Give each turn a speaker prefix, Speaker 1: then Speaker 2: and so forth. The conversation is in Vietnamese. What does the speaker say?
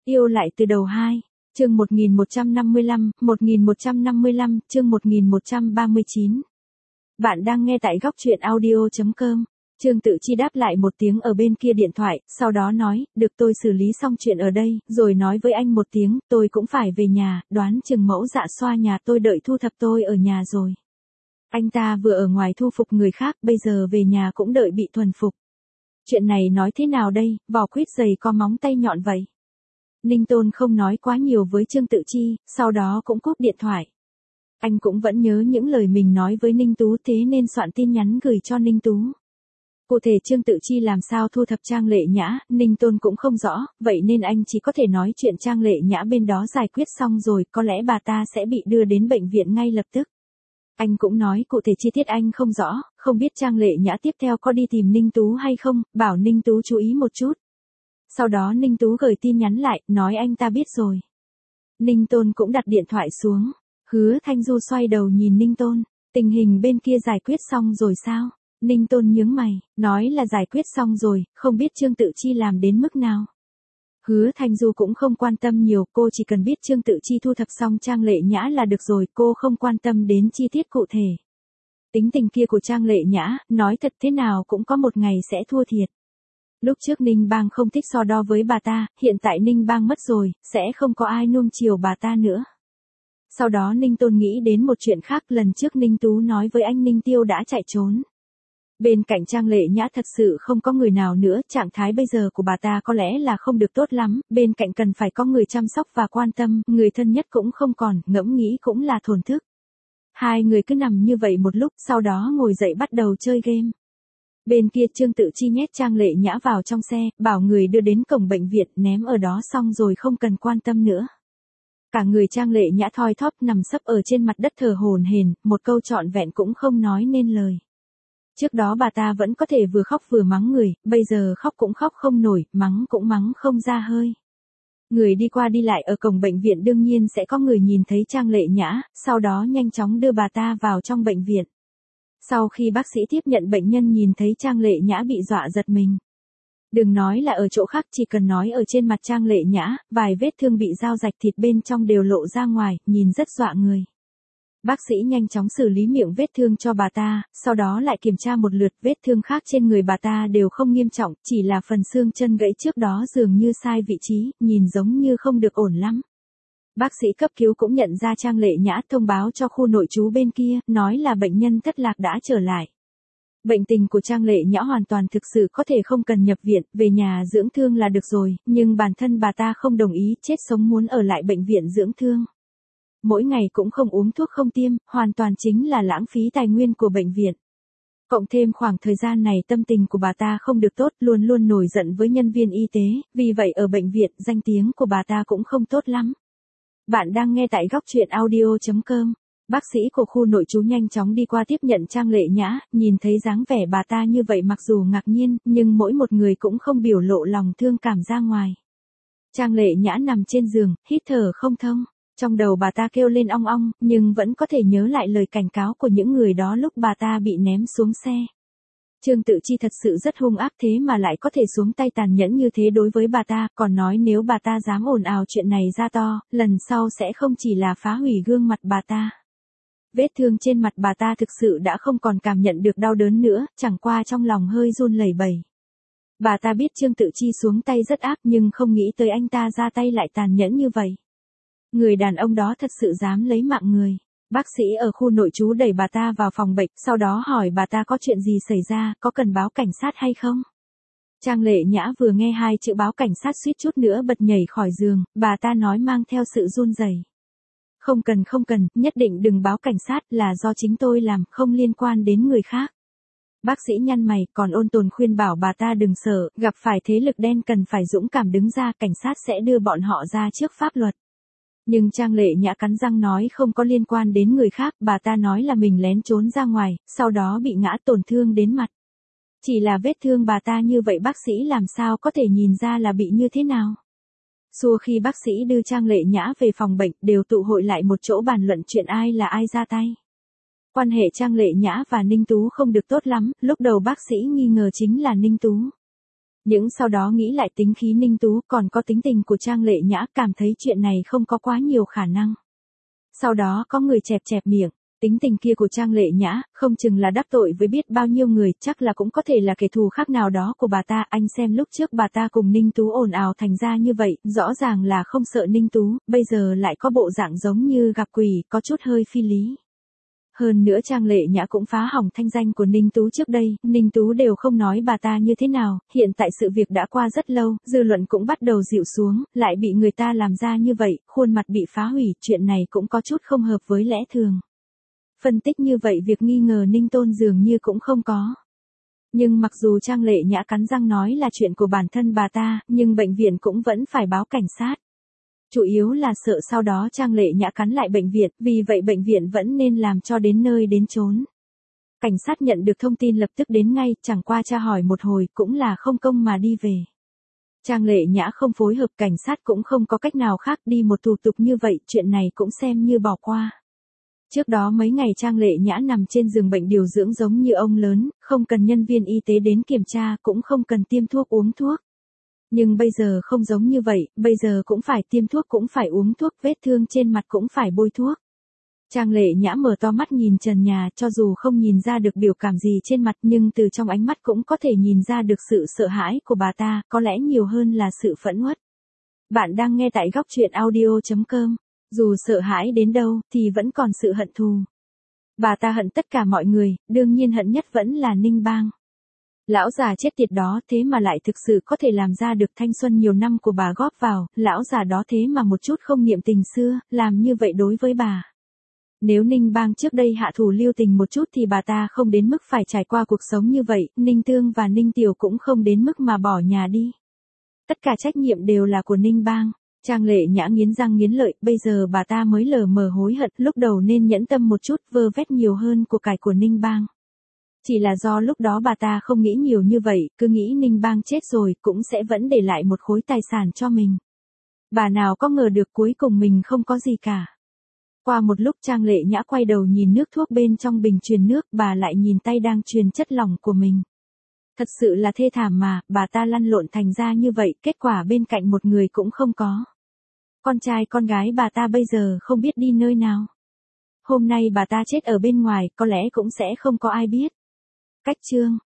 Speaker 1: Yêu lại từ đầu 2, chương 1155, chương 1139. Bạn đang nghe tại góc truyện audio.com. Trương Tự Chi đáp lại một tiếng ở bên kia điện thoại, sau đó nói, được tôi xử lý xong chuyện ở đây, rồi nói với anh một tiếng, tôi cũng phải về nhà, đoán chừng mẫu Dạ Xoa nhà tôi đợi thu thập tôi ở nhà rồi. Anh ta vừa ở ngoài thu phục người khác, bây giờ về nhà cũng đợi bị thuần phục. Chuyện này nói thế nào đây, vỏ quýt dày có móng tay nhọn vậy. Ninh Tôn không nói quá nhiều với Trương Tự Chi, sau đó cũng cúp điện thoại. Anh cũng vẫn nhớ những lời mình nói với Ninh Tú, thế nên soạn tin nhắn gửi cho Ninh Tú. Cụ thể Trương Tự Chi làm sao thu thập Trang Lệ Nhã, Ninh Tôn cũng không rõ, vậy nên anh chỉ có thể nói chuyện Trang Lệ Nhã bên đó giải quyết xong rồi, có lẽ bà ta sẽ bị đưa đến bệnh viện ngay lập tức. Anh cũng nói cụ thể chi tiết anh không rõ, không biết Trang Lệ Nhã tiếp theo có đi tìm Ninh Tú hay không, bảo Ninh Tú chú ý một chút. Sau đó Ninh Tú gửi tin nhắn lại, nói anh ta biết rồi. Ninh Tôn cũng đặt điện thoại xuống. Hứa Thanh Du xoay đầu nhìn Ninh Tôn, tình hình bên kia giải quyết xong rồi sao? Ninh Tôn nhướng mày, nói là giải quyết xong rồi, không biết Trương Tự Chi làm đến mức nào. Hứa Thanh Du cũng không quan tâm nhiều, cô chỉ cần biết Trương Tự Chi thu thập xong Trang Lệ Nhã là được rồi, cô không quan tâm đến chi tiết cụ thể. Tính tình kia của Trang Lệ Nhã, nói thật thế nào cũng có một ngày sẽ thua thiệt. Lúc trước Ninh Bang không thích so đo với bà ta, hiện tại Ninh Bang mất rồi, sẽ không có ai nuông chiều bà ta nữa. Sau đó Ninh Tôn nghĩ đến một chuyện khác, lần trước Ninh Tú nói với anh Ninh Tiêu đã chạy trốn. Bên cạnh Trang Lệ Nhã thật sự không có người nào nữa, trạng thái bây giờ của bà ta có lẽ là không được tốt lắm, bên cạnh cần phải có người chăm sóc và quan tâm, người thân nhất cũng không còn, ngẫm nghĩ cũng là thổn thức. Hai người cứ nằm như vậy một lúc, sau đó ngồi dậy bắt đầu chơi game. Bên kia Trương Tự Chi nhét Trang Lệ Nhã vào trong xe, bảo người đưa đến cổng bệnh viện, ném ở đó xong rồi không cần quan tâm nữa. Cả người Trang Lệ Nhã thoi thóp nằm sấp ở trên mặt đất thở hổn hển, một câu trọn vẹn cũng không nói nên lời. Trước đó bà ta vẫn có thể vừa khóc vừa mắng người, bây giờ khóc cũng khóc không nổi, mắng cũng mắng không ra hơi. Người đi qua đi lại ở cổng bệnh viện đương nhiên sẽ có người nhìn thấy Trang Lệ Nhã, sau đó nhanh chóng đưa bà ta vào trong bệnh viện. Sau khi bác sĩ tiếp nhận bệnh nhân nhìn thấy Trang Lệ Nhã bị dọa giật mình. Đừng nói là ở chỗ khác, chỉ cần nói ở trên mặt Trang Lệ Nhã, vài vết thương bị dao rạch thịt bên trong đều lộ ra ngoài, nhìn rất dọa người. Bác sĩ nhanh chóng xử lý miệng vết thương cho bà ta, sau đó lại kiểm tra một lượt, vết thương khác trên người bà ta đều không nghiêm trọng, chỉ là phần xương chân gãy trước đó dường như sai vị trí, nhìn giống như không được ổn lắm. Bác sĩ cấp cứu cũng nhận ra Trang Lệ Nhã, thông báo cho khu nội trú bên kia, nói là bệnh nhân thất lạc đã trở lại. Bệnh tình của Trang Lệ Nhã hoàn toàn thực sự có thể không cần nhập viện, về nhà dưỡng thương là được rồi, nhưng bản thân bà ta không đồng ý, chết sống muốn ở lại bệnh viện dưỡng thương. Mỗi ngày cũng không uống thuốc không tiêm, hoàn toàn chính là lãng phí tài nguyên của bệnh viện. Cộng thêm khoảng thời gian này tâm tình của bà ta không được tốt, luôn luôn nổi giận với nhân viên y tế, vì vậy ở bệnh viện danh tiếng của bà ta cũng không tốt lắm. Bạn đang nghe tại góc truyện audio.com. Bác sĩ của khu nội trú nhanh chóng đi qua tiếp nhận Trang Lệ Nhã, nhìn thấy dáng vẻ bà ta như vậy mặc dù ngạc nhiên, nhưng mỗi một người cũng không biểu lộ lòng thương cảm ra ngoài. Trang Lệ Nhã nằm trên giường, hít thở không thông. Trong đầu bà ta kêu lên ong ong, nhưng vẫn có thể nhớ lại lời cảnh cáo của những người đó lúc bà ta bị ném xuống xe. Trương Tự Chi thật sự rất hung ác, thế mà lại có thể xuống tay tàn nhẫn như thế đối với bà ta, còn nói nếu bà ta dám ồn ào chuyện này ra to, lần sau sẽ không chỉ là phá hủy gương mặt bà ta. Vết thương trên mặt bà ta thực sự đã không còn cảm nhận được đau đớn nữa, chẳng qua trong lòng hơi run lẩy bẩy. Bà ta biết Trương Tự Chi xuống tay rất ác nhưng không nghĩ tới anh ta ra tay lại tàn nhẫn như vậy. Người đàn ông đó thật sự dám lấy mạng người. Bác sĩ ở khu nội trú đẩy bà ta vào phòng bệnh, sau đó hỏi bà ta có chuyện gì xảy ra, có cần báo cảnh sát hay không? Trang Lệ Nhã vừa nghe hai chữ báo cảnh sát suýt chút nữa bật nhảy khỏi giường, bà ta nói mang theo sự run rẩy. Không cần, nhất định đừng báo cảnh sát, là do chính tôi làm, không liên quan đến người khác. Bác sĩ nhăn mày, còn ôn tồn khuyên bảo bà ta đừng sợ, gặp phải thế lực đen cần phải dũng cảm đứng ra, cảnh sát sẽ đưa bọn họ ra trước pháp luật. Nhưng Trang Lệ Nhã cắn răng nói không có liên quan đến người khác, bà ta nói là mình lén trốn ra ngoài, sau đó bị ngã tổn thương đến mặt. Chỉ là vết thương bà ta như vậy bác sĩ làm sao có thể nhìn ra là bị như thế nào. Xua khi bác sĩ đưa Trang Lệ Nhã về phòng bệnh, đều tụ hội lại một chỗ bàn luận chuyện ai là ai ra tay. Quan hệ Trang Lệ Nhã và Ninh Tú không được tốt lắm, lúc đầu bác sĩ nghi ngờ chính là Ninh Tú. Nhưng sau đó nghĩ lại tính khí Ninh Tú còn có tính tình của Trang Lệ Nhã, cảm thấy chuyện này không có quá nhiều khả năng. Sau đó có người chẹp chẹp miệng, tính tình kia của Trang Lệ Nhã, không chừng là đắc tội với biết bao nhiêu người, chắc là cũng có thể là kẻ thù khác nào đó của bà ta. Anh xem lúc trước bà ta cùng Ninh Tú ồn ào thành ra như vậy, rõ ràng là không sợ Ninh Tú, bây giờ lại có bộ dạng giống như gặp quỷ, có chút hơi phi lý. Hơn nữa Trang Lệ Nhã cũng phá hỏng thanh danh của Ninh Tú trước đây, Ninh Tú đều không nói bà ta như thế nào, hiện tại sự việc đã qua rất lâu, dư luận cũng bắt đầu dịu xuống, lại bị người ta làm ra như vậy, khuôn mặt bị phá hủy, chuyện này cũng có chút không hợp với lẽ thường. Phân tích như vậy việc nghi ngờ Ninh Tôn dường như cũng không có. Nhưng mặc dù Trang Lệ Nhã cắn răng nói là chuyện của bản thân bà ta, nhưng bệnh viện cũng vẫn phải báo cảnh sát. Chủ yếu là sợ sau đó Trang Lệ Nhã cắn lại bệnh viện, vì vậy bệnh viện vẫn nên làm cho đến nơi đến chốn. Cảnh sát nhận được thông tin lập tức đến ngay, chẳng qua tra hỏi một hồi cũng là không công mà đi về. Trang Lệ Nhã không phối hợp, cảnh sát cũng không có cách nào khác, đi một thủ tục như vậy, chuyện này cũng xem như bỏ qua. Trước đó mấy ngày Trang Lệ Nhã nằm trên giường bệnh điều dưỡng giống như ông lớn, không cần nhân viên y tế đến kiểm tra, cũng không cần tiêm thuốc uống thuốc. Nhưng bây giờ không giống như vậy, bây giờ cũng phải tiêm thuốc cũng phải uống thuốc, vết thương trên mặt cũng phải bôi thuốc. Trang Lệ Nhã mở to mắt nhìn trần nhà, cho dù không nhìn ra được biểu cảm gì trên mặt nhưng từ trong ánh mắt cũng có thể nhìn ra được sự sợ hãi của bà ta, có lẽ nhiều hơn là sự phẫn uất. Bạn đang nghe tại góc truyện audio.com. Dù sợ hãi đến đâu, thì vẫn còn sự hận thù. Bà ta hận tất cả mọi người, đương nhiên hận nhất vẫn là Ninh Bang. Lão già chết tiệt đó thế mà lại thực sự có thể làm ra được thanh xuân nhiều năm của bà góp vào, lão già đó thế mà một chút không niệm tình xưa, làm như vậy đối với bà. Nếu Ninh Bang trước đây hạ thủ lưu tình một chút thì bà ta không đến mức phải trải qua cuộc sống như vậy, Ninh Tương và Ninh Tiểu cũng không đến mức mà bỏ nhà đi. Tất cả trách nhiệm đều là của Ninh Bang. Trang Lệ Nhã nghiến răng nghiến lợi, bây giờ bà ta mới lờ mờ hối hận, lúc đầu nên nhẫn tâm một chút, vơ vét nhiều hơn của cải của Ninh Bang. Chỉ là do lúc đó bà ta không nghĩ nhiều như vậy, cứ nghĩ Ninh Bang chết rồi, cũng sẽ vẫn để lại một khối tài sản cho mình. Bà nào có ngờ được cuối cùng mình không có gì cả. Qua một lúc Trang Lệ Nhã quay đầu nhìn nước thuốc bên trong bình truyền nước, bà lại nhìn tay đang truyền chất lỏng của mình. Thật sự là thê thảm mà, bà ta lăn lộn thành ra như vậy, kết quả bên cạnh một người cũng không có. Con trai con gái bà ta bây giờ không biết đi nơi nào. Hôm nay bà ta chết ở bên ngoài, có lẽ cũng sẽ không có ai biết. Cách chương